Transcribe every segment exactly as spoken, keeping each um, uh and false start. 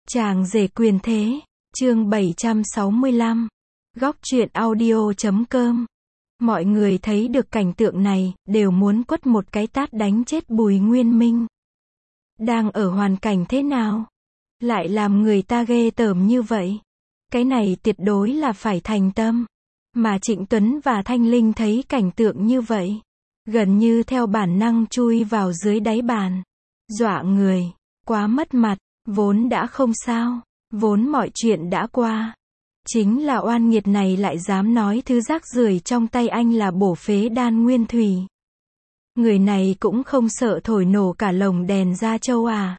Chàng rể quyền thế, chương bảy trăm sáu mươi lăm, góc truyện audio chấm com. Mọi người thấy được cảnh tượng này, đều muốn quất một cái tát đánh chết Bùi Nguyên Minh. Đang ở hoàn cảnh thế nào? Lại làm người ta ghê tởm như vậy? Cái này tuyệt đối là phải thành tâm. Mà Trịnh Tuấn và Thanh Linh thấy cảnh tượng như vậy, gần như theo bản năng chui vào dưới đáy bàn. Dọa người, quá mất mặt, vốn đã không sao, vốn mọi chuyện đã qua. Chính là oan nghiệt này lại dám nói thứ rác rưởi trong tay anh là bổ phế đan nguyên thủy. Người này cũng không sợ thổi nổ cả lồng đèn ra châu à.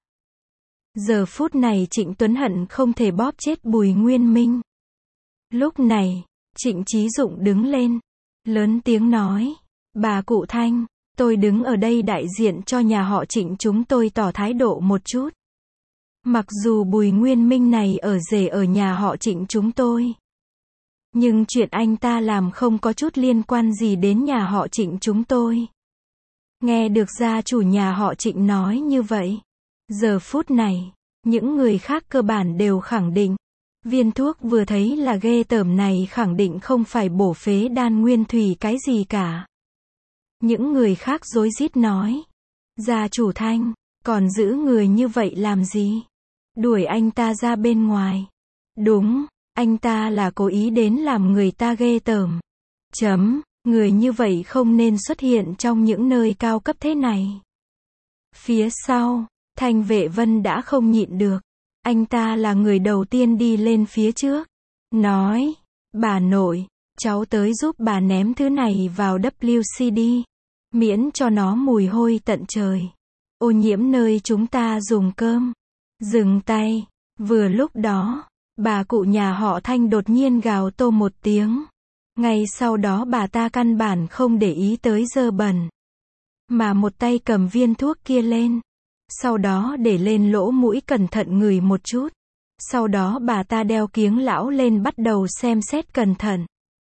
Giờ phút này Trịnh Tuấn hận không thể bóp chết Bùi Nguyên Minh. Lúc này, Trịnh Chí Dụng đứng lên, lớn tiếng nói, bà cụ Thanh, tôi đứng ở đây đại diện cho nhà họ Trịnh chúng tôi tỏ thái độ một chút. Mặc dù Bùi Nguyên Minh này ở rể ở nhà họ Trịnh chúng tôi, nhưng chuyện anh ta làm không có chút liên quan gì đến nhà họ Trịnh chúng tôi. Nghe được gia chủ nhà họ Trịnh nói như vậy, giờ phút này, những người khác cơ bản đều khẳng định, viên thuốc vừa thấy là ghê tởm này khẳng định không phải bổ phế đan nguyên thủy cái gì cả. Những người khác rối rít nói, gia chủ Thanh, còn giữ người như vậy làm gì? Đuổi anh ta ra bên ngoài. Đúng, anh ta là cố ý đến làm người ta ghê tởm. Chấm, người như vậy không nên xuất hiện trong những nơi cao cấp thế này. Phía sau, Thanh Vệ Vân đã không nhịn được. Anh ta là người đầu tiên đi lên phía trước. Nói, bà nội, cháu tới giúp bà ném thứ này vào W C D. Miễn cho nó mùi hôi tận trời. Ô nhiễm nơi chúng ta dùng cơm. Dừng tay. Vừa lúc đó, bà cụ nhà họ Thanh đột nhiên gào to một tiếng. Ngay sau đó bà ta căn bản không để ý tới dơ bẩn, mà một tay cầm viên thuốc kia lên. Sau đó để lên lỗ mũi cẩn thận ngửi một chút. Sau đó bà ta đeo kiếng lão lên bắt đầu xem xét cẩn thận.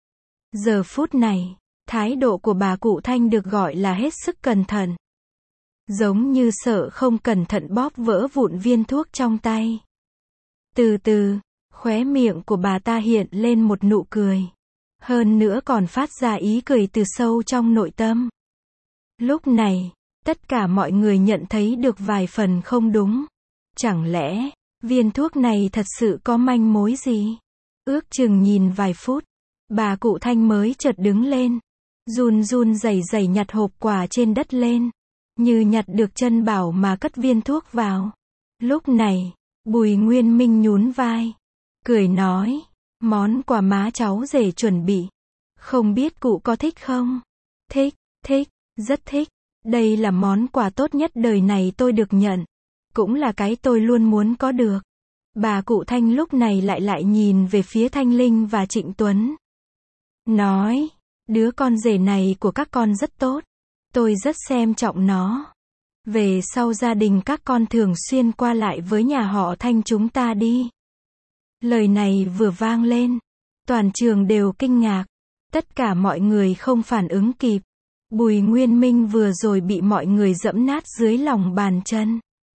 Giờ phút này, thái độ của bà cụ Thanh được gọi là hết sức cẩn thận. Giống như sợ không cẩn thận bóp vỡ vụn viên thuốc trong tay. Từ từ, khóe miệng của bà ta hiện lên một nụ cười. Hơn nữa còn phát ra ý cười từ sâu trong nội tâm. Lúc này, tất cả mọi người nhận thấy được vài phần không đúng. Chẳng lẽ, viên thuốc này thật sự có manh mối gì? Ước chừng nhìn vài phút, bà cụ Thanh mới chợt đứng lên. Run run rẩy rẩy nhặt hộp quà trên đất lên. Như nhặt được chân bảo mà cất viên thuốc vào. Lúc này, Bùi Nguyên Minh nhún vai. Cười nói, món quà má cháu rể chuẩn bị. Không biết cụ có thích không? Thích, thích, rất thích. Đây là món quà tốt nhất đời này tôi được nhận. Cũng là cái tôi luôn muốn có được. Bà cụ Thanh lúc này lại lại nhìn về phía Thanh Linh và Trịnh Tuấn. Nói, đứa con rể này của các con rất tốt. Tôi rất xem trọng nó. Về sau gia đình các con thường xuyên qua lại với nhà họ Thanh chúng ta đi. Lời này vừa vang lên, toàn trường đều kinh ngạc. Tất cả mọi người không phản ứng kịp. Bùi Nguyên Minh vừa rồi bị mọi người dẫm nát dưới lòng bàn chân.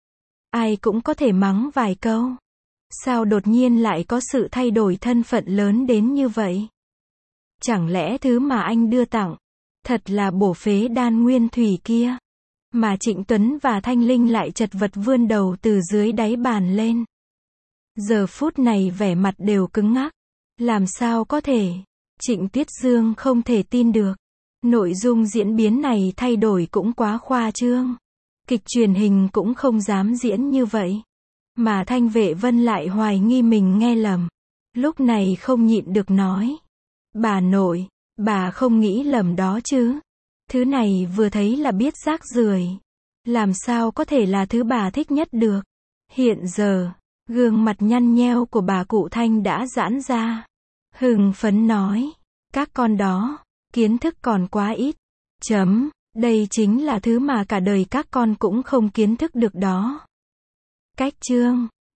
Ai cũng có thể mắng vài câu. Sao đột nhiên lại có sự thay đổi thân phận lớn đến như vậy? Chẳng lẽ thứ mà anh đưa tặng, thật là bổ phế đan nguyên thủy kia? Mà Trịnh Tuấn và Thanh Linh lại chật vật vươn đầu từ dưới đáy bàn lên. Giờ phút này vẻ mặt đều cứng ngắc. Làm sao có thể? Trịnh Tiết Dương không thể tin được. Nội dung diễn biến này thay đổi cũng quá khoa trương. Kịch truyền hình cũng không dám diễn như vậy. Mà Thanh Vệ Vân lại hoài nghi mình nghe lầm. Lúc này không nhịn được nói. Bà nội, bà không nghĩ lầm đó chứ. Thứ này vừa thấy là biết rác rưởi. Làm sao có thể là thứ bà thích nhất được. Hiện giờ, gương mặt nhăn nheo của bà cụ Thanh đã giãn ra. Hưng phấn nói. Các con đó, kiến thức còn quá ít. Chấm, đây chính là thứ mà cả đời các con cũng không kiến thức được đó. Cách chương.